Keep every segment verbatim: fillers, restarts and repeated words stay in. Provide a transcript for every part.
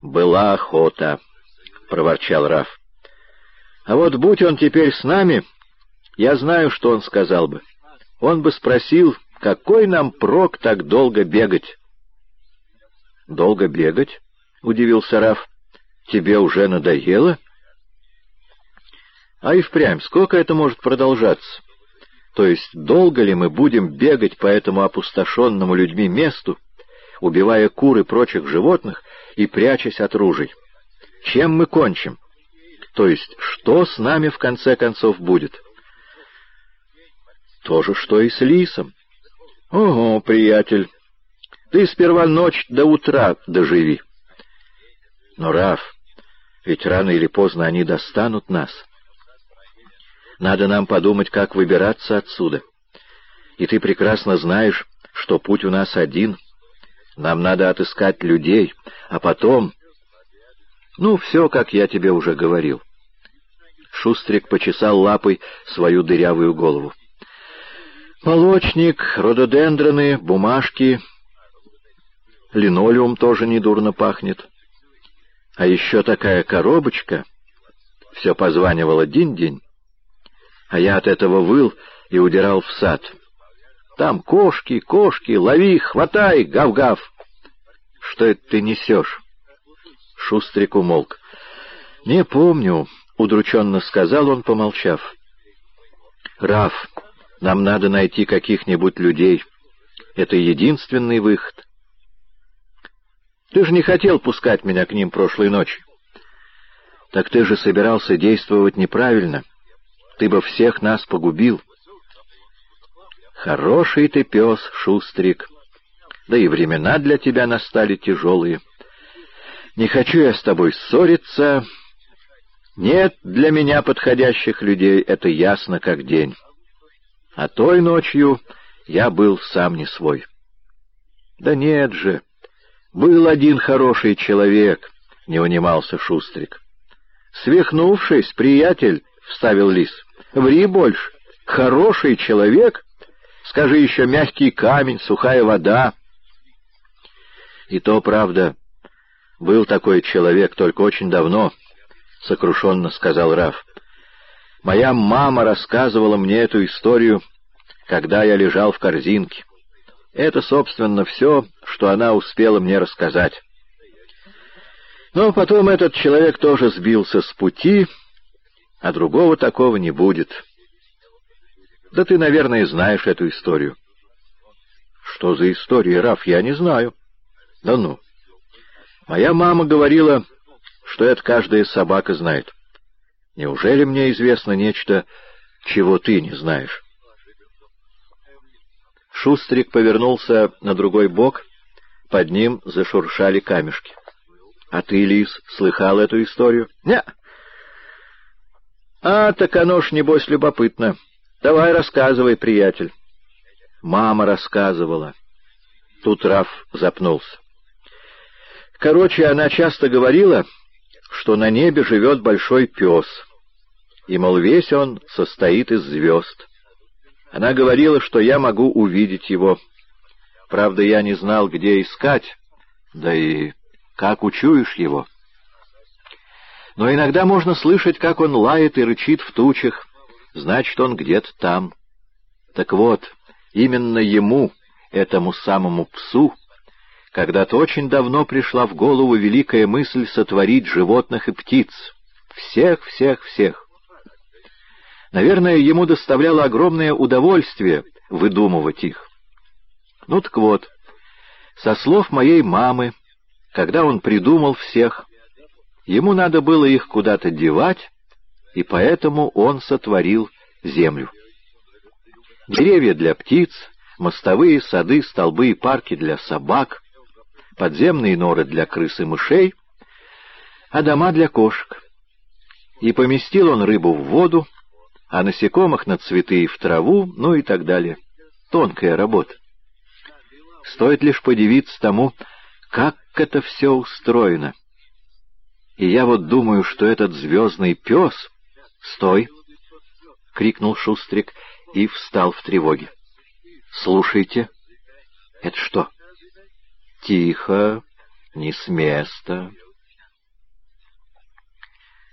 «Была охота», — проворчал Раф. «А вот будь он теперь с нами, я знаю, что он сказал бы. Он бы спросил, какой нам прок так долго бегать?» «Долго бегать?» — удивился Раф. «Тебе уже надоело?» «А и впрямь, сколько это может продолжаться? То есть долго ли мы будем бегать по этому опустошенному людьми месту, убивая кур и прочих животных и прячась от ружей? Чем мы кончим? То есть что с нами в конце концов будет?» «То же, что и с лисом». «Ого, приятель, ты сперва ночь до утра доживи». «Но, Раф, ведь рано или поздно они достанут нас. Надо нам подумать, как выбираться отсюда. И ты прекрасно знаешь, что путь у нас один. Нам надо отыскать людей, а потом... Ну, все, как я тебе уже говорил». Шустрик почесал лапой свою дырявую голову. «Молочник, рододендроны, бумажки, линолеум тоже недурно пахнет. А еще такая коробочка, все позванивало динь-динь, а я от этого выл и удирал в сад. Там кошки, кошки, лови, хватай, гав-гав!» «Что это ты несешь?» Шустрик умолк. «Не помню», — удрученно сказал он, помолчав. «Раф, нам надо найти каких-нибудь людей. Это единственный выход». «Ты же не хотел пускать меня к ним прошлой ночью». «Так ты же собирался действовать неправильно. Ты бы всех нас погубил». «Хороший ты пес, Шустрик. Да и времена для тебя настали тяжелые. Не хочу я с тобой ссориться. Нет для меня подходящих людей, это ясно как день. А той ночью я был сам не свой». «Да нет же, был один хороший человек», — не унимался Шустрик. «Свихнувшись, приятель», — вставил Лис, — «ври больше. Хороший человек? Скажи еще мягкий камень, сухая вода». «И то правда, был такой человек, только очень давно», — сокрушенно сказал Раф. «Моя мама рассказывала мне эту историю, когда я лежал в корзинке. Это, собственно, все, что она успела мне рассказать. Но потом этот человек тоже сбился с пути, а другого такого не будет. Да ты, наверное, знаешь эту историю». «Что за история, Раф? Я не знаю». «Да ну. Моя мама говорила, что это каждая собака знает. Неужели мне известно нечто, чего ты не знаешь?» Шустрик повернулся на другой бок, под ним зашуршали камешки. «А ты, Лис, слыхал эту историю?» «Не». «А, так оно ж, небось, любопытно. Давай рассказывай, приятель». «Мама рассказывала». Тут Раф запнулся. Короче, она часто говорила, что на небе живет большой пес, и, мол, весь он состоит из звезд. Она говорила, что я могу увидеть его. Правда, я не знал, где искать, да и как учуешь его. Но иногда можно слышать, как он лает и рычит в тучах, значит, он где-то там. Так вот, именно ему, этому самому псу, когда-то очень давно пришла в голову великая мысль сотворить животных и птиц. Всех, всех, всех. Наверное, ему доставляло огромное удовольствие выдумывать их. Ну так вот, со слов моей мамы, когда он придумал всех, ему надо было их куда-то девать, и поэтому он сотворил землю. Деревья для птиц, мостовые, сады, столбы и парки для собак, подземные норы для крыс и мышей, а дома для кошек. И поместил он рыбу в воду, а насекомых на цветы и в траву, ну и так далее. Тонкая работа. Стоит лишь подивиться тому, как это все устроено. И я вот думаю, что этот звездный пес... «Стой!» — крикнул Шустрик и встал в тревоге. «Слушайте». «Это что?» «Тихо, не с места.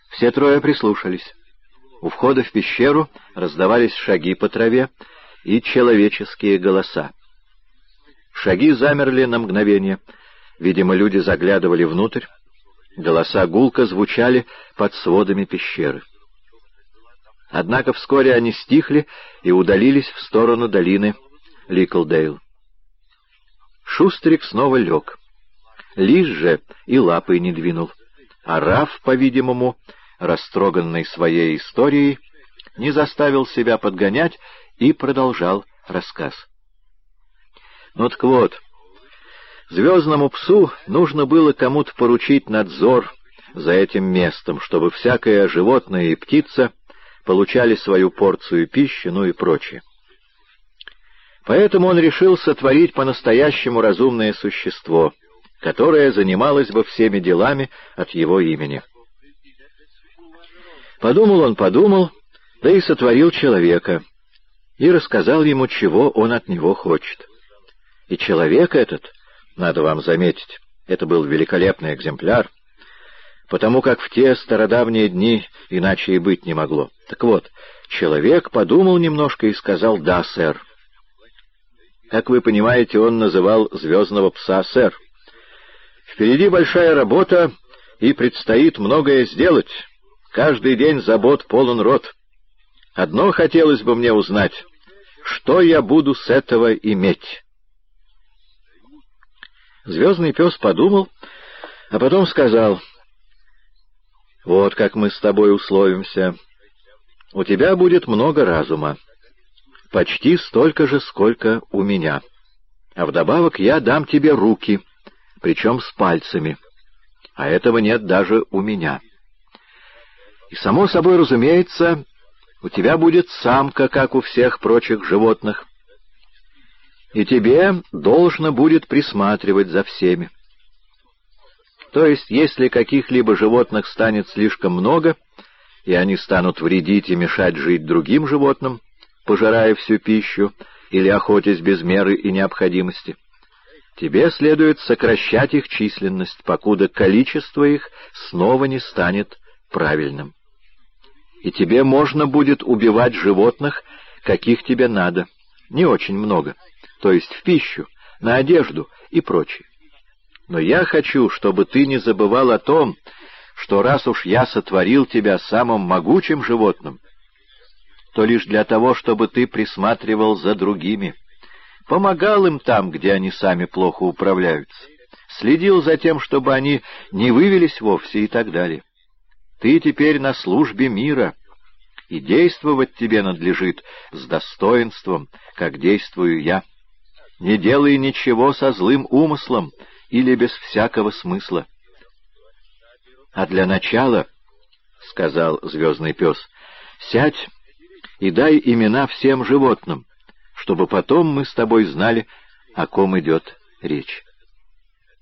Все трое прислушались. У входа в пещеру раздавались шаги по траве и человеческие голоса. Шаги замерли на мгновение. Видимо, люди заглядывали внутрь. Голоса гулко звучали под сводами пещеры. Однако вскоре они стихли и удалились в сторону долины Ликлдейл. Шустрик снова лег. Лис же и лапой не двинул. А Раф, по-видимому, растроганный своей историей, не заставил себя подгонять и продолжал рассказ. Ну так вот, звездному псу нужно было кому-то поручить надзор за этим местом, чтобы всякое животное и птица получали свою порцию пищи, ну и прочее. Поэтому он решил сотворить по-настоящему разумное существо, которое занималось бы всеми делами от его имени. Подумал он, подумал, да и сотворил человека, и рассказал ему, чего он от него хочет. И человек этот, надо вам заметить, это был великолепный экземпляр, потому как в те стародавние дни иначе и быть не могло. Так вот, человек подумал немножко и сказал «да, сэр». Как вы понимаете, он называл звездного пса «сэр». Впереди большая работа, и предстоит многое сделать. Каждый день забот полон рот. Одно хотелось бы мне узнать, что я буду с этого иметь. Звездный пес подумал, а потом сказал: «Вот как мы с тобой условимся. У тебя будет много разума, почти столько же, сколько у меня. А вдобавок я дам тебе руки, причем с пальцами, а этого нет даже у меня. И, само собой разумеется, у тебя будет самка, как у всех прочих животных, и тебе должно будет присматривать за всеми. То есть, если каких-либо животных станет слишком много, и они станут вредить и мешать жить другим животным, пожирая всю пищу или охотясь без меры и необходимости, тебе следует сокращать их численность, покуда количество их снова не станет правильным. И тебе можно будет убивать животных, каких тебе надо, не очень много, то есть в пищу, на одежду и прочее. Но я хочу, чтобы ты не забывал о том, что раз уж я сотворил тебя самым могучим животным, то лишь для того, чтобы ты присматривал за другими, помогал им там, где они сами плохо управляются, следил за тем, чтобы они не вывелись вовсе и так далее. Ты теперь на службе мира, и действовать тебе надлежит с достоинством, как действую я. Не делай ничего со злым умыслом или без всякого смысла. А для начала, — сказал звездный пес, — сядь и дай имена всем животным, чтобы потом мы с тобой знали, о ком идет речь.